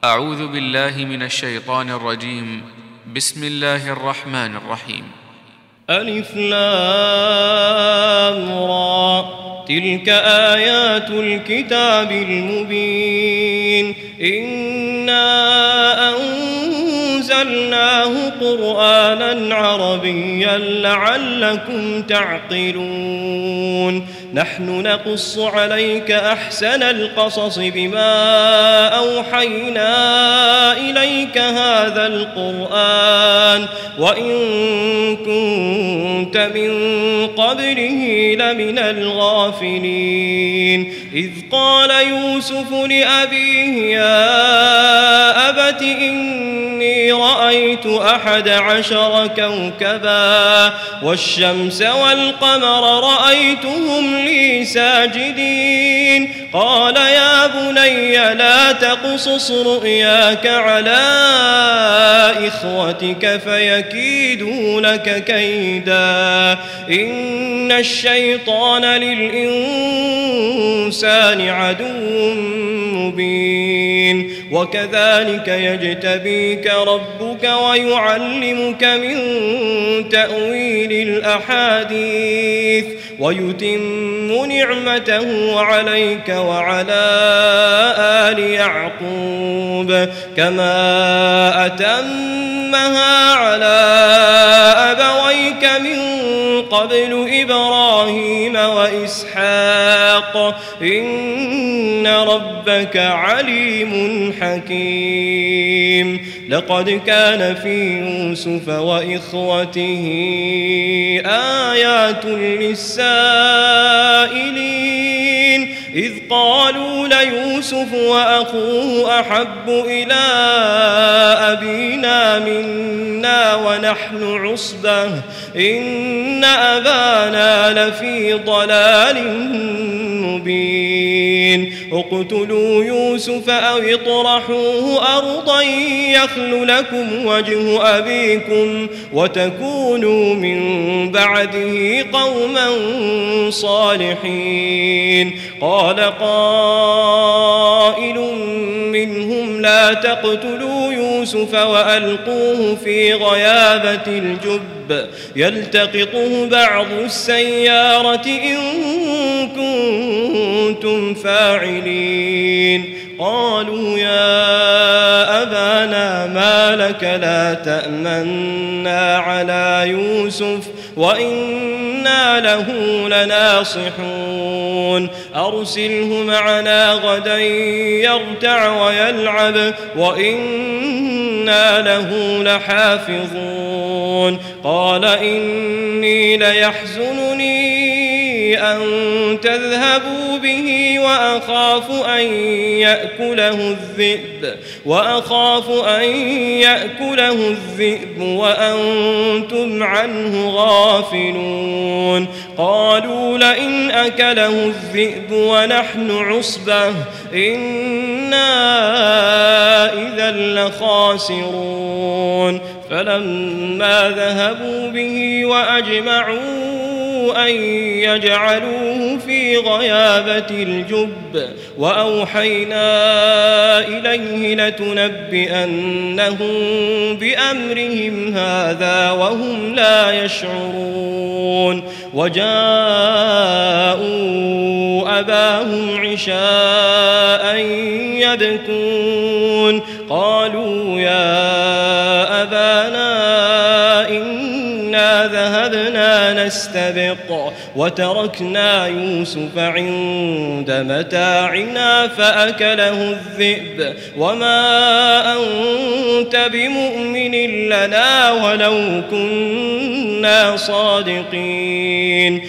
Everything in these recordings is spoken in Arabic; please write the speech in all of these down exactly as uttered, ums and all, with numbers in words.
أعوذ بالله من الشيطان الرجيم. بسم الله الرحمن الرحيم. ألف لام را، تلك آيات الكتاب المبين. إنا أنزلناه قرآنا عربيا لعلكم تعقلون. نحن نقص عليك أحسن القصص بما أوحينا إليك هذا القرآن وإن كنت من قبله لمن الغافلين. إذ قال يوسف لأبيه يا أبت إني رأيت أحد عشر كوكبا والشمس والقمر رأيتهم لي ساجدين. قال يا بني لا تقصص رؤياك على إخوتك فيكيدوا لك كيدا إن الشيطان للإنسان عدو مبين. وكذلك يجتبيك ربك ويعلمك من تأويل الأحاديث ويتم نعمته عليك وعلى آل يعقوب كما أتمها على أبويك من قبل إبراهيم وإسحاق إن ربك عليم حكيم. لقد كان في يوسف وإخوته آيات للسائلين إذ قالوا ليوسف وأخوه أحب إلى أبينا منا ونحن عصبة إن أبانا لفي ضلال مبين. اقتلوا يوسف أو اطرحوه أرضا يخل لكم وجه أبيكم وتكونوا من بعده قوما صالحين. قال قائل منهم لا تقتلوا يوسف وألقوه في غيابة الجب يلتقطه بعض السيارة إن كنتم فاعلين. قالوا يا أبانا ما لك لا تأمنا على يوسف وإنا له لناصحون. أرسله معنا غدا يرتع ويلعب وإنا له لحافظون. قال إني ليحزنني أن تذهبوا به وأخاف أن يأكله الذئب وأخاف أن يأكله الذئب وأنتم عنه غافلون. قالوا لئن أكله الذئب ونحن عصبة إنا إذا لخاسرون. فلما ذهبوا به وأجمعوا أن يجعلوه في غيابة الجب وأوحينا إليه لتنبئنهم بأمرهم هذا وهم لا يشعرون. وجاءوا أباهم عشاء يبكون. قالوا يا أبانا إنا ذهبنا نستبق وتركنا يوسف عند متاعنا فأكله الذئب وما أنت بمؤمن لنا ولو كنا صادقين.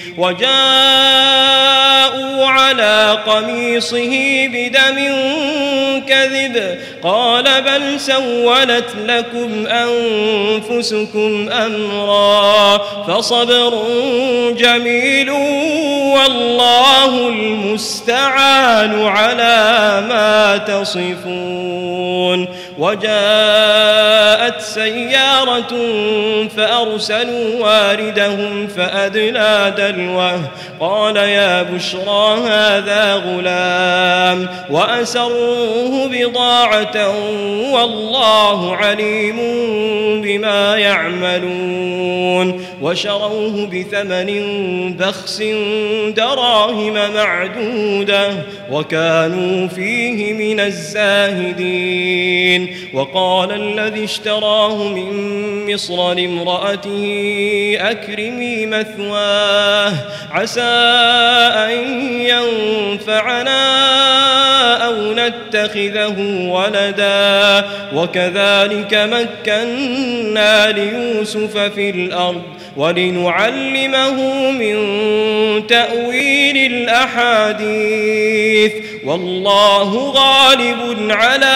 وجاءوا على قميصه بدم كذب قال بل سولت لكم أنفسكم أمرا فصبر جميل والله المستعان على ما تصفون. وجاء جاءت سيارة فأرسلوا واردهم فأدلى دلوه قال يا بشرى هذا غلام وأسروه بضاعة والله عليم بما يعملون وشروه بثمن بخس دراهم معدودة وكانوا فيه من الزاهدين. وقال الذي اشتراه من مصر لامرأته أكرمي مثواه عسى أن ينفعنا أو نتخذه ولدا وكذلك مكنا ليوسف في الأرض ولنعلمه من تأويل الأحاديث والله غالب على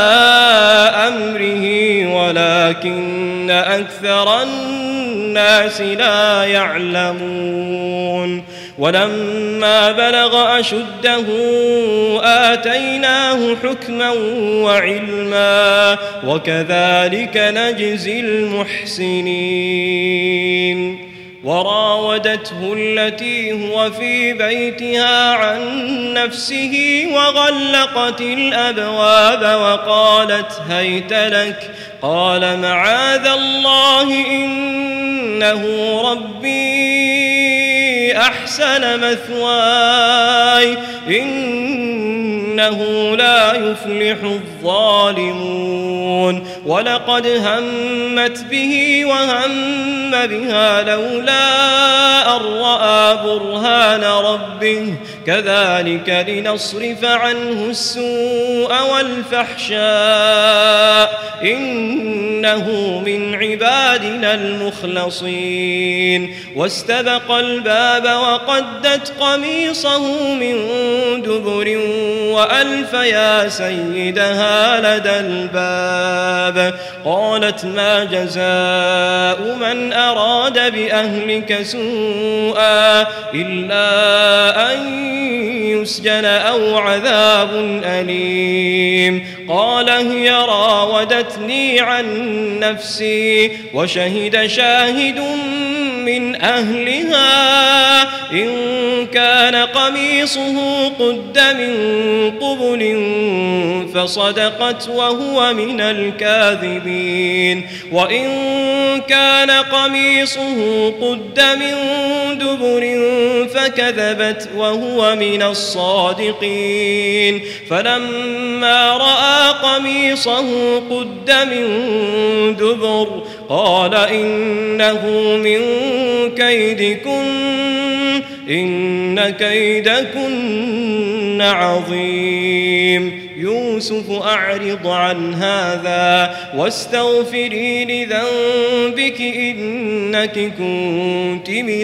أمره ولكن أكثر الناس لا يعلمون. ولما بلغ أشده آتيناه حكما وعلما وكذلك نجزي المحسنين. وراودته التي هو في بيتها عن نفسه وغلقت الأبواب وقالت هيت لك قال معاذ الله إنه ربي أحسن مثواي إنه لا يفلح الظالمون. ولقد همت به وهم بها لولا أن رأى برهان ربه كذلك لنصرف عنه السوء والفحشاء إنه من عبادنا المخلصين. واستبق الباب وقدت قميصه من دبر وألف يا سيدها لدى الباب قالت ما جزاء من أراد بأهلك سوءا إلا أن يسجن أو عذاب أليم. قال هي راودتني عن نفسي وشهد شاهد من أهلها إن كان قميصه قد من قبل فصدقت وهو من الكاذبين وإن كان قميصه قد من دبر فكذبت وهو من الصادقين. فلما رأى قميصه قد من دبر قال إنه من كيدكن إن كيدكن عظيم. يوسف أعرض عن هذا واستغفري لذنبك إنك كنت من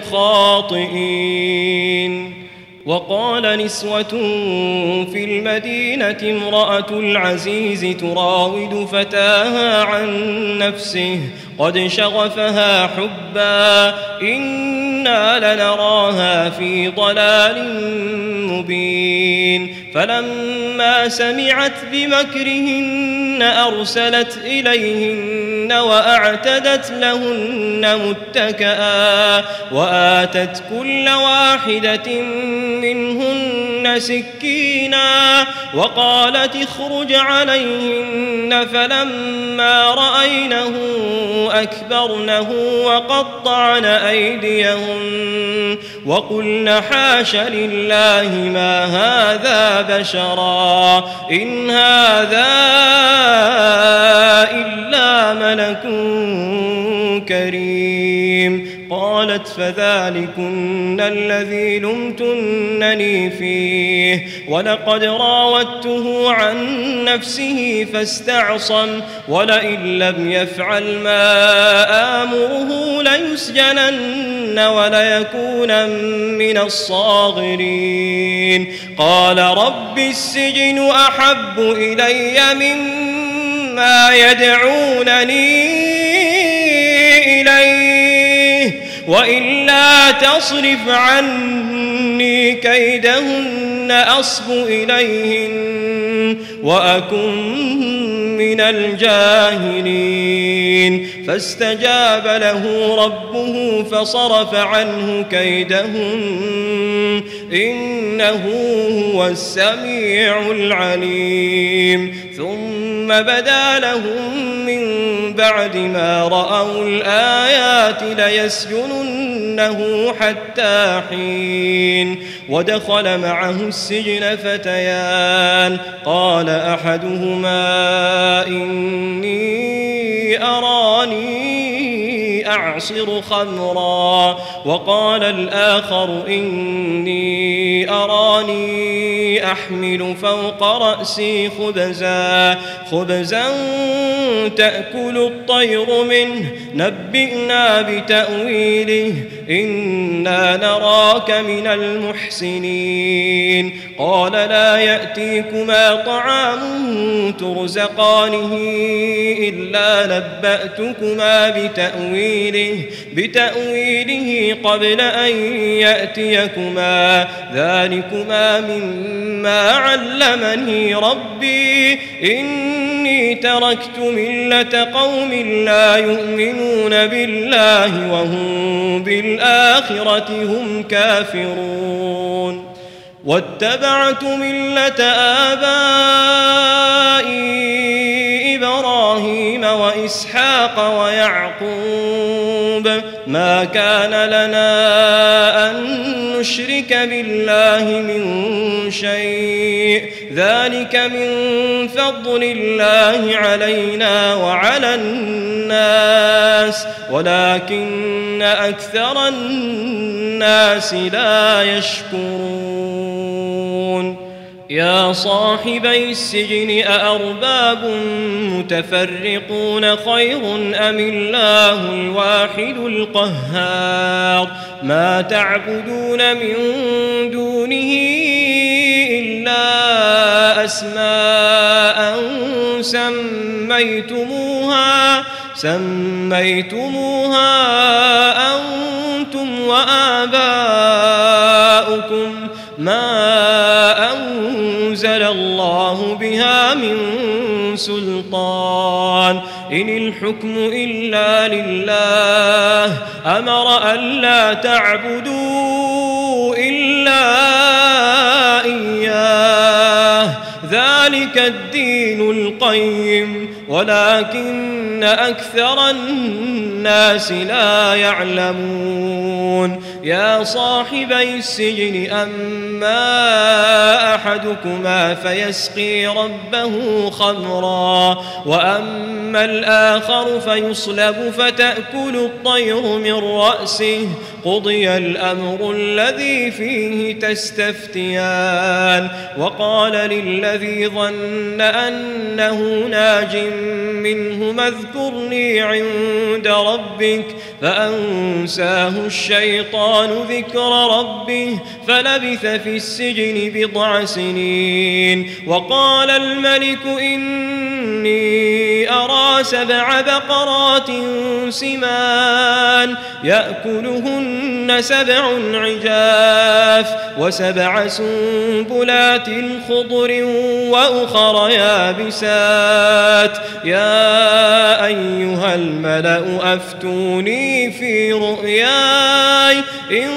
الخاطئين. وقال نسوة في المدينة امرأة العزيز تراود فتاها عن نفسه قد شغفها حبا إنا لنراها في ضلال مبين. فلما سمعت بمكرهن أرسلت إليهن وأعتدت لهن متكئا وآتت كل واحدة منهن سكينا وقالت اخرج عليهن فلما رأينه أكبرنه وقطعن أيديهن وقلن حاش لله ما هذا بشرا إن هذا إلا ملك كريم. قالت فذلكن الذي لمتنني فيه ولقد راودته عن نفسه فاستعصم ولئن لم يفعل ما آمره ليسجنن وليكون من الصاغرين. قال رب السجن أحب إلي مما يدعونني إليه وإلا تصرف عني كيدهن أصب إليهن وأكن من الجاهلين فاستجاب له ربه فصرف عنه كيدهم إنه هو السميع العليم ثم بدا لهم من بعد ما رأوا الآيات ليسجننه حتى حين ودخل معه السجن فتيان قال أحدهما إني أراني أعصر خمرا وقال الآخر إني أراني أحمل فوق رأسي خبزا خبزا تأكل الطير منه نبئنا بتأويله إنا نراك من المحسنين قال لا يأتيكما طعام ترزقانه إلا نبأتكما بتأويله بتأويله قبل أن يأتيكما ذلكما مما علمني ربي إني تركت ملة قوم لا يؤمنون بالله وهم بالآخرة هم كافرون واتبعت ملة آبائي إبراهيم وإسحاق ويعقوب ما كان لنا أن نشرك بالله من شيء ذلك من فضل الله علينا وعلى الناس ولكن أكثر الناس لا يشكرون يا صاحبي السجن أأرباب متفرقون خير أم الله الواحد القهار ما تعبدون من دونه إلا أسماء سميتموها سميتموها أنتم وآباؤكم ما أنزل الله بها من سلطان إن الحكم إلا لله أمر ألا تعبدوا إلا إياه ذلك الدين القيم ولكن أكثر الناس لا يعلمون يا صاحبي السجن أما أحدكما فيسقي ربه خمرا وأما الآخر فيصلب فتأكل الطير من رأسه قضي الأمر الذي فيه تستفتيان وقال للذي ظن أنه ناج منهما اذكرني عند ربك فأنساه الشيطان ذكر ربه فلبث في السجن بضع سنين وقال الملك إني أرى سبع بقرات سمان يأكلهن سبع عجاف وسبع سنبلات خضر وأخر يابسات يا أيها الملأ أفتوني في رؤياي إن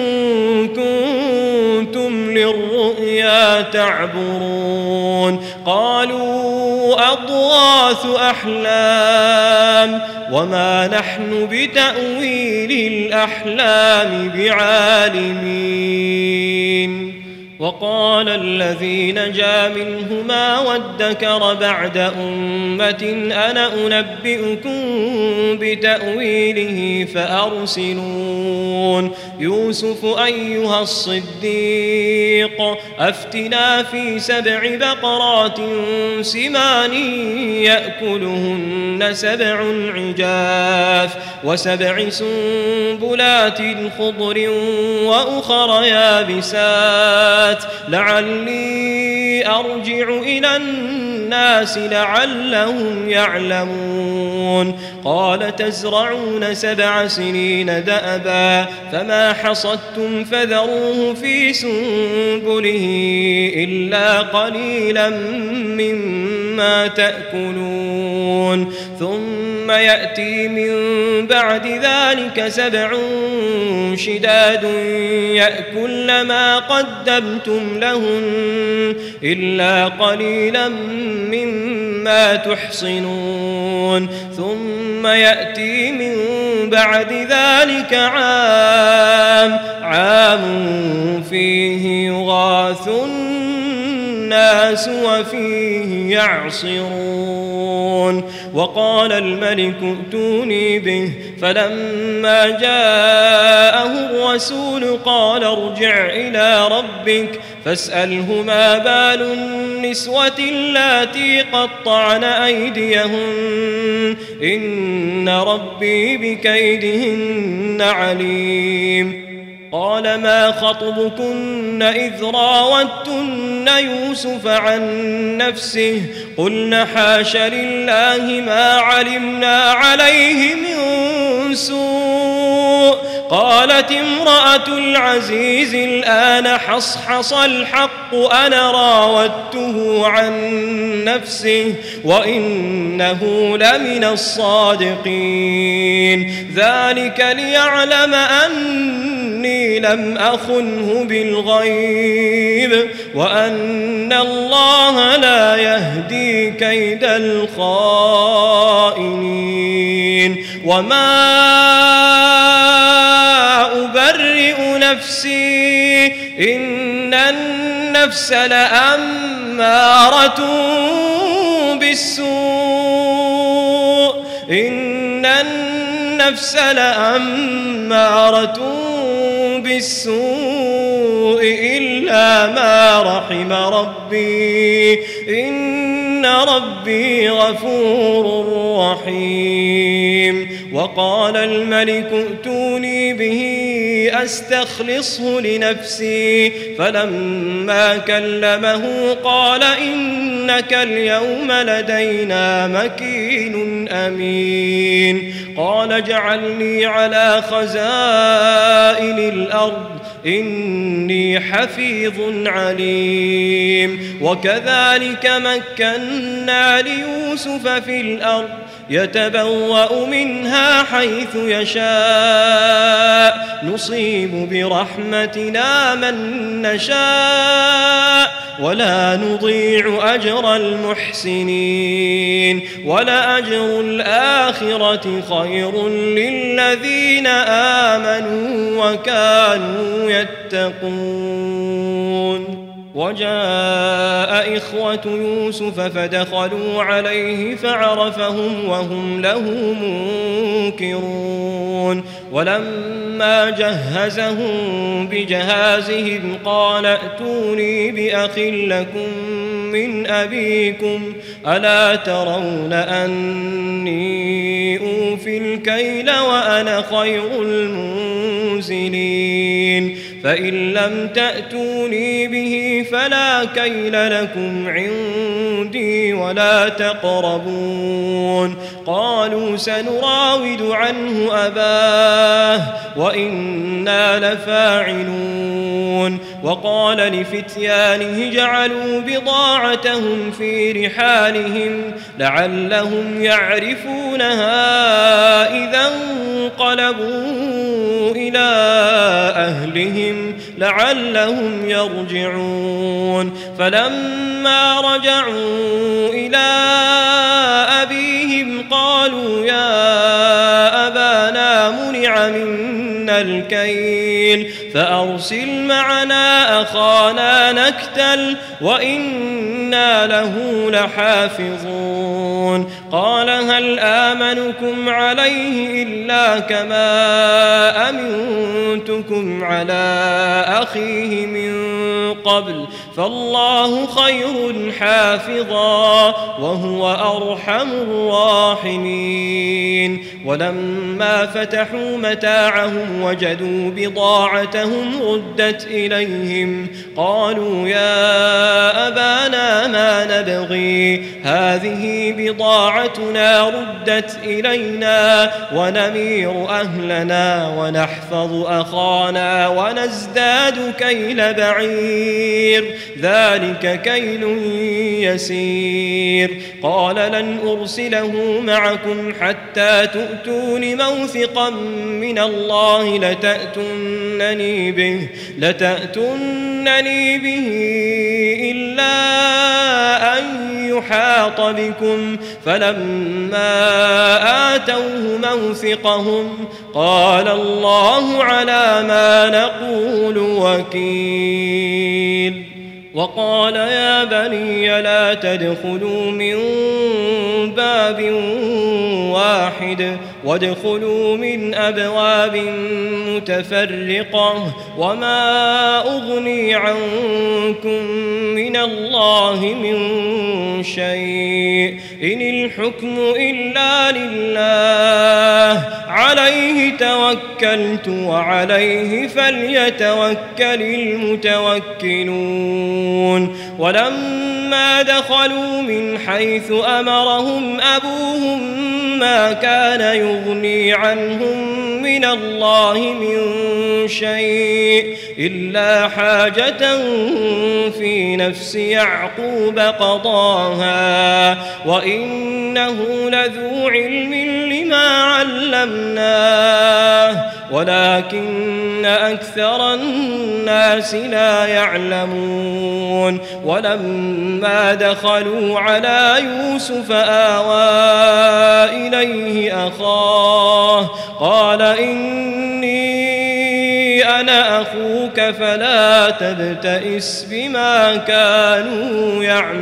كنتم للرؤيا تعبرون قالوا أضغاث أحلام وما نحن بتأويل الأحلام بعالمين وقال الذي نجا منهما وادكر بعد أمة أنا أنبئكم بتأويله فأرسلون يوسف أيها الصديق أفتنا في سبع بقرات سمان يأكلهن سبع عجاف وسبع سنبلات خضر وأخر يابسات لعلي أرجع إلى الناس الناس لعلهم يعلمون قال تزرعون سبع سنين دأبا فما حصدتم فذروه في سنبله إلا قليلا مما تأكلون ثم يأتي من بعد ذلك سبع شداد يأكل ما قدمتم لهن إلا قليلا مما تحصنون ثم يأتي من بعد ذلك عام عام فيه يغاث الناس وفيه يعصرون وقال الملك ائتوني به فلما جاءه الرسول قال ارجع إلى ربك فاسأله ما بال النسوة اللاتي قطعن أيديهن إن ربي بكيدهن عليم قال ما خطبكن إذ راوتن يوسف عن نفسه قلن حاش لله ما علمنا عليه من سوء قالت امرأة العزيز الآن حصحص الحق أنا راودته عن نفسه وإنه لمن الصادقين ذلك ليعلم أني لم أخنه بالغيب وأن الله لا يهدي كيد الخائنين وما أبرئ نفسي إن النفس لأمارة بالسوء إن النفس لأمارة بالسوء إلا ما رحم ربي إن ربي غفور رحيم وقال الملك ائتوني به أستخلصه لنفسي فلما كلمه قال إنك اليوم لدينا مكين أمين قال اجعلني على خزائن الأرض إني حفيظ عليم وكذلك مكنا ليوسف في الأرض يتبوأ منها حيث يشاء نصيب برحمتنا من نشاء ولا نضيع أجر المحسنين ولأجر الآخرة خير للذين آمنوا وكانوا يتقون وجاء إخوة يوسف فدخلوا عليه فعرفهم وهم له منكرون ولما جهزهم بجهازهم قال ائتوني بأخ لكم من أبيكم ألا ترون أني أوفي الكيل وأنا خير المنزلين فإن لم تأتوني به فلا كيل لكم عندي ولا تقربون قالوا سنراود عنه أباه وإنا لفاعلون وقال لفتيانه جعلوا بضاعتهم في رحالهم لعلهم يعرفونها إذا انقلبوا إلى أهلهم لعلهم يرجعون فلما رجعوا إلى أبيهم قالوا يا أبانا منع منا الكيل فأرسل معنا أخانا نكتل وإنا له لحافظون قال هل آمنكم عليه إلا كما أمنتكم على أخيه من قبل فالله خير حافظا وهو أرحم الراحمين. ولما فتحوا متاعهم وجدوا بضاعتهم ردت إليهم قالوا يا أبانا ما نبغي هذه بضاعتنا ردت إلينا ونمير أهلنا ونحفظ أخانا ونزداد كيل بعير ذلك كيل يسير. قال لن أرسله معكم حتى تؤتون موثقا من الله لتأتونني به, لتأتونني به إلا أن يحاط بكم. فلما آتوه موثقهم قال الله على ما نقول وكيل. وقال يا بني لا تدخلوا من باب واحد وادخلوا من أبواب متفرقة وما أغني عنكم من الله من شيء إن الحكم إلا لله عليه توكلت وعليه فليتوكل المتوكلون. ولما دخلوا من حيث أمرهم أبوهم ما كان يغني عنهم من الله من شيء إلا حاجة في نفس يعقوب قضاها وإنه لذو علم لما علمناه ولكن أكثر الناس لا يعلمون. ولما دخلوا على يوسف آوى إليه أخاه قال إني أنا أخوك فلا تبتئس بما كانوا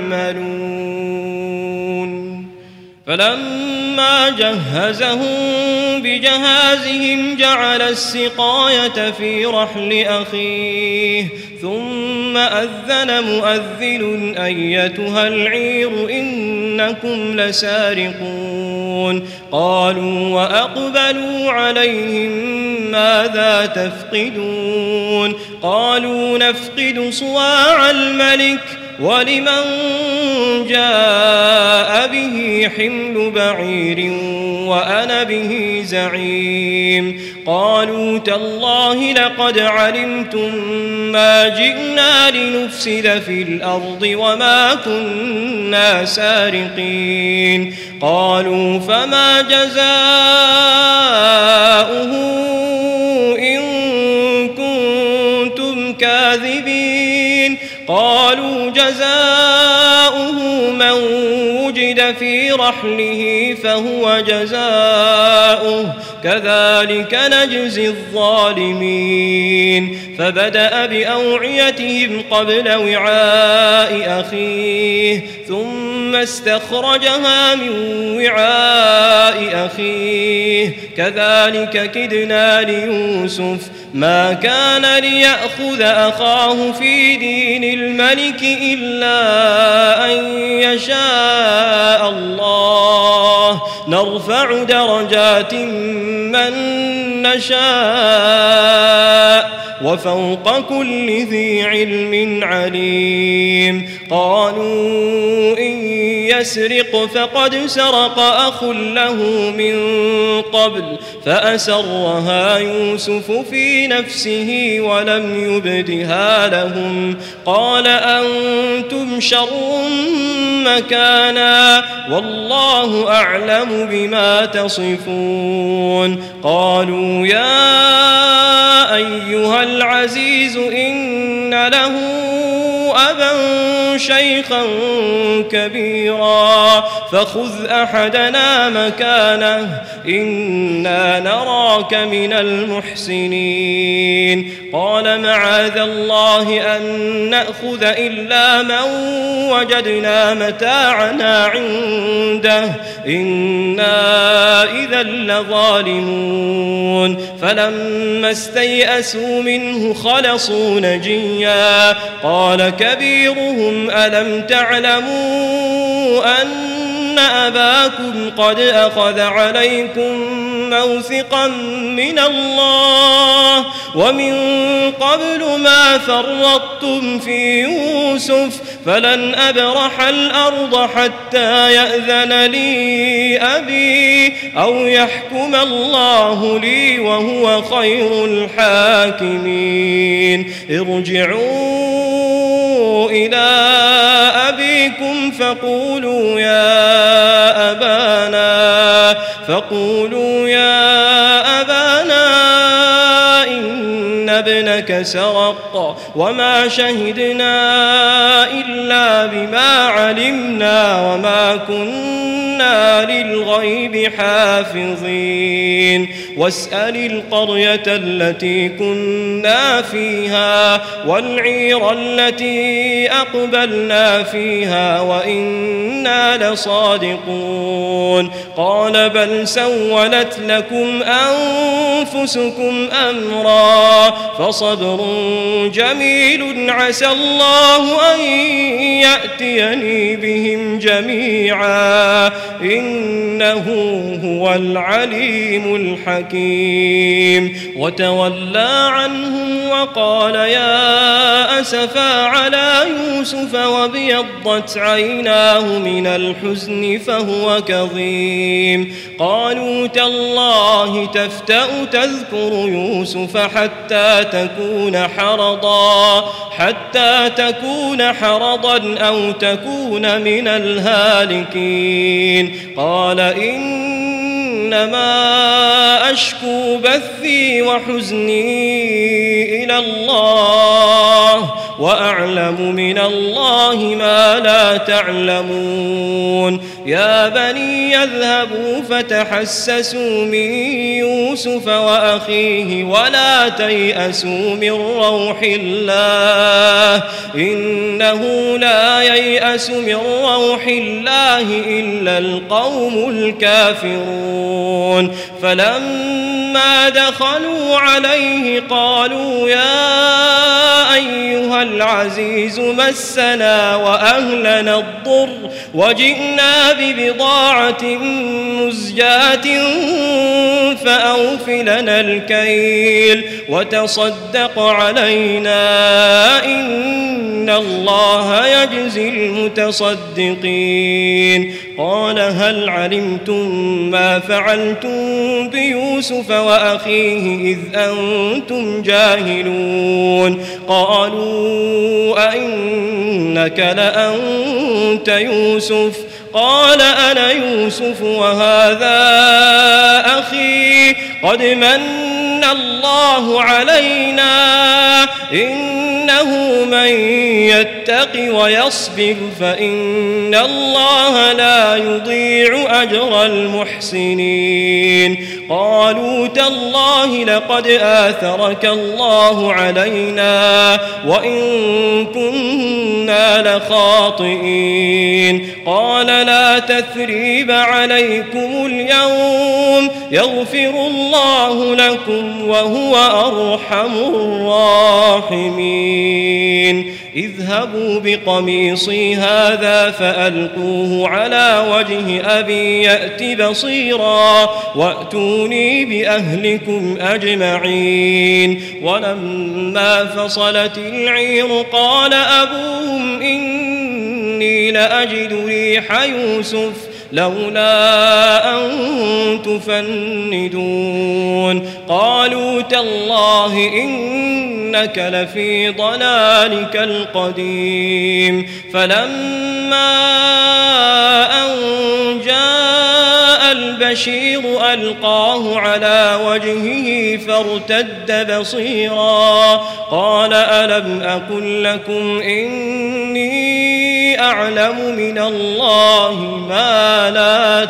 يعملون. فلما جهزهم بجهازهم جعل السقاية في رحل أخيه ثم أذن مؤذن أيتها العير إنكم لسارقون. قالوا وأقبلوا عليهم ماذا تفقدون قالوا نفقد صواع الملك ولمن جاء به حمل بعير وأنا به زعيم. قالوا تالله لقد علمتم ما جئنا لنفسد في الأرض وما كنا سارقين. قالوا فما جزاؤه إن كنتم كاذبين. قالوا جزاؤه من وجد في رحله فهو جزاؤه كذلك نجزي الظالمين. فبدأ بأوعيتهم قبل وعاء أخيه ثم استخرجها من وعاء أخيه كذلك كدنا ليوسف ما كان ليأخذ أخاه في دين الملك إلا أن يشاء الله نرفع درجات من نشاء وفوق كل ذي علم عليم. قالوا إن يسرق فقد سرق أخ له من قبل فأسرها يوسف في نفسه ولم يبدها لهم. قال أنتم شر مكانا والله أعلم بما تصفون. قالوا يا أيها العزيز إن له أبا شيخا كبيرا فخذ أحدنا مكانه إنا نراك من المحسنين قال معاذ الله أن نأخذ إلا من وجدنا متاعنا عنده إنا إذا لظالمون فلما استيئسوا منه خلصوا نجيا قال كبيرهم ألم تعلموا أن أباكم قد أخذ عليكم موثقا من الله ومن قبل ما فرطتم في يوسف فلن أبرح الأرض حتى يأذن لي أبي أو يحكم الله لي وهو خير الحاكمين ارجعوا إلى أبيكم فقولوا يا أبانا فقولوا يا أبانا إن ابنك سرق وما شهدنا إلا بما علمنا وما كنا للغيب حافظين واسأل القرية التي كنا فيها والعير التي أقبلنا فيها وإنا لصادقون قال بل سولت لكم أنفسكم أمرا فصبر جميل عسى الله أن يأتيني بهم جميعا إنه هو العليم الحكيم وتولى عنهم وقال يا أسفا على يوسف وابيضت عيناه من الحزن فهو كظيم قالوا تالله تفتأ تذكر يوسف حتى تكون حرضا حتى تكون حرضا أو تكون من الهالكين قال إنما أشكو بثي وحزني إلى الله وأعلم من الله ما لا تعلمون يا بني يذهبوا فتحسسوا من يوسف وأخيه ولا تيأسوا من روح الله إنه لا ييأس من روح الله إلا القوم الكافرون فلما دخلوا عليه قالوا يا أيها العزيز مسنا وأهلنا الضر وجئنا ببضاعة مزجاة فأوف لنا الكيل وتصدق علينا إن الله يجزي المتصدقين قال هل علمتم ما فعلتم بيوسف وأخيه إذ أنتم جاهلون قالوا أئنك لأنت يوسف قال أنا يوسف وهذا أخي قد من الله علينا إنه من يتق ويصبر فإن الله لا يضيع أجر المحسنين قالوا تالله لقد آثرك الله علينا وإن كنا لخاطئين قال لا تثريب عليكم اليوم يغفر الله لكم وهو أرحم الراحمين اذهبوا بقميصي هذا فألقوه على وجه أبي يأت بصيرا وأتوني بأهلكم أجمعين ولما فصلت العير قال أبوهم إني لأجد ريح يوسف لولا أن تفندون قالوا تالله إنك لفي ضلالك القديم فلما أن جاء البشير ألقاه على وجهه فارتد بصيرا قال ألم أقل لكم إني أعلم من الله ما لا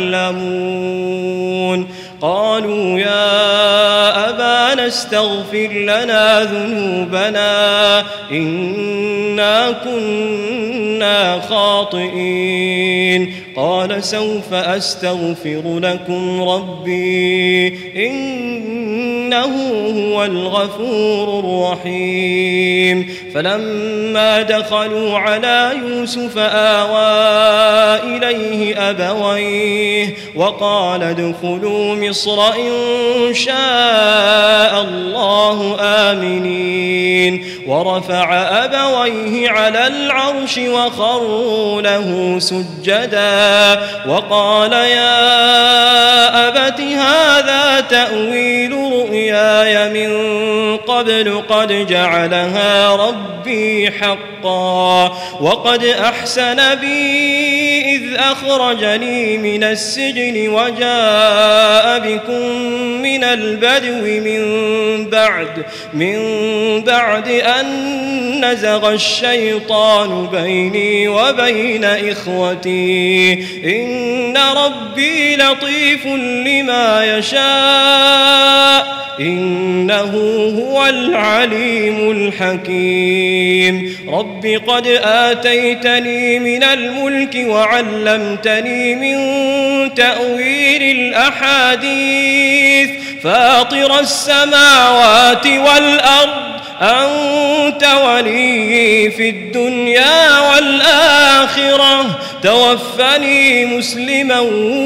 تعلمون قالوا يا أبانا استغفر لنا ذنوبنا إنا كنا خاطئين قال سوف أستغفر لكم ربي إنه هو الغفور الرحيم فلما دخلوا على يوسف آوى إليه أبويه وقال ادخلوا مصر إن شاء الله آمنين ورفع أبويه على العرش وخروا له سجدا وقال يا أبت هذا تأويل رؤياي من قبل قد جعلها ربي حقا وقد أحسن بي إذ أخرجني من السجن وجاء بكم من البدو من بعد من بعد أن نزغ الشيطان بيني وبين إخوتي إن ربي لطيف لما يشاء إنه هو العليم الحكيم رب قد آتيتني من الملك وعلمتني من تأويل الأحاديث فاطر السماوات والأرض أنت ولي في الدنيا والآخرة توفني مسلما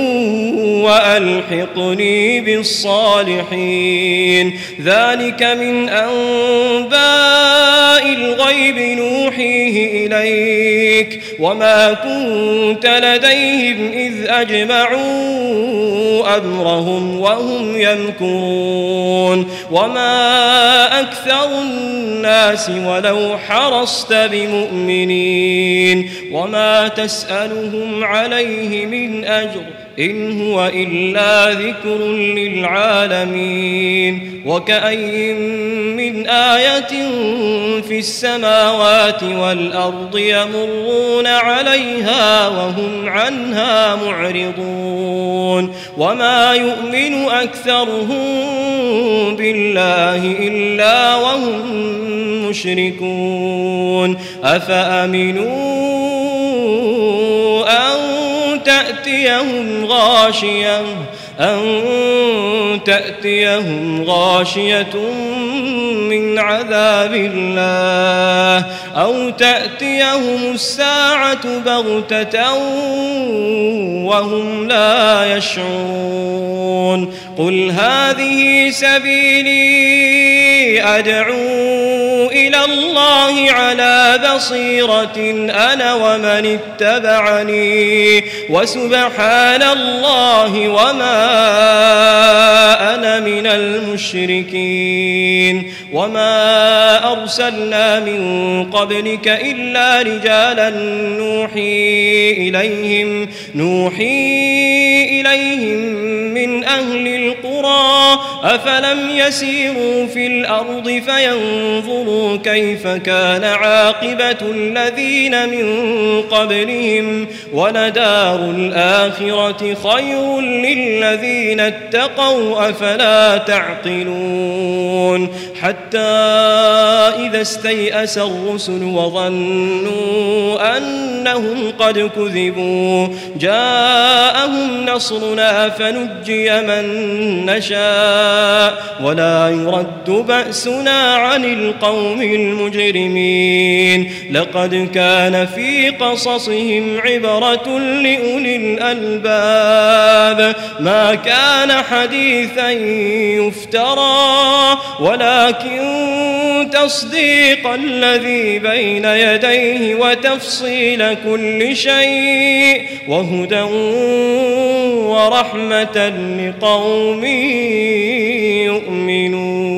وألحقني بالصالحين ذلك من أنباء الغيب نوحيه إليك وما كنت لديهم إذ أجمعوا أمرهم وهم يمكرون وما أكثر الناس ولو حرصت بمؤمنين وما تسألهم عليه من أجر إن هو إلا ذكر للعالمين وكأي من آية في السماوات والأرض يمرون عليها وهم عنها معرضون وما يؤمن أكثرهم بالله إلا وهم مشركون أفأمنوا أن تأتيهم غاشية أن تأتيهم غاشية من عذاب الله أو تأتيهم الساعة بغتة وهم لا يشعرون قل هذه سبيلي أدعو إلى الله على بصيرة أنا ومن اتبعني وسبحان الله وما أنا من المشركين وما أرسلنا من قبلك إلا رجالا نوحي إليهم نوحي إليهم من أهل القرى أفلم يسيروا في الأرض فينظروا كيف كان عاقبة الذين من قبلهم ولدار الآخرة خير للذين اتقوا أفلا تعقلون حتى إذا استيأس الرسل وظنوا أنهم قد كذبوا جاءهم نصرنا فنجي من نشاء ولا يرد بأسنا عن القوم المجرمين لقد كان في قصصهم عبرة لأولي الألباب ما كان حديثا يفترى ولكن تصديق الذي بين يديه وتفصيل كل شيء وهدى ورحمة لقوم يؤمنون.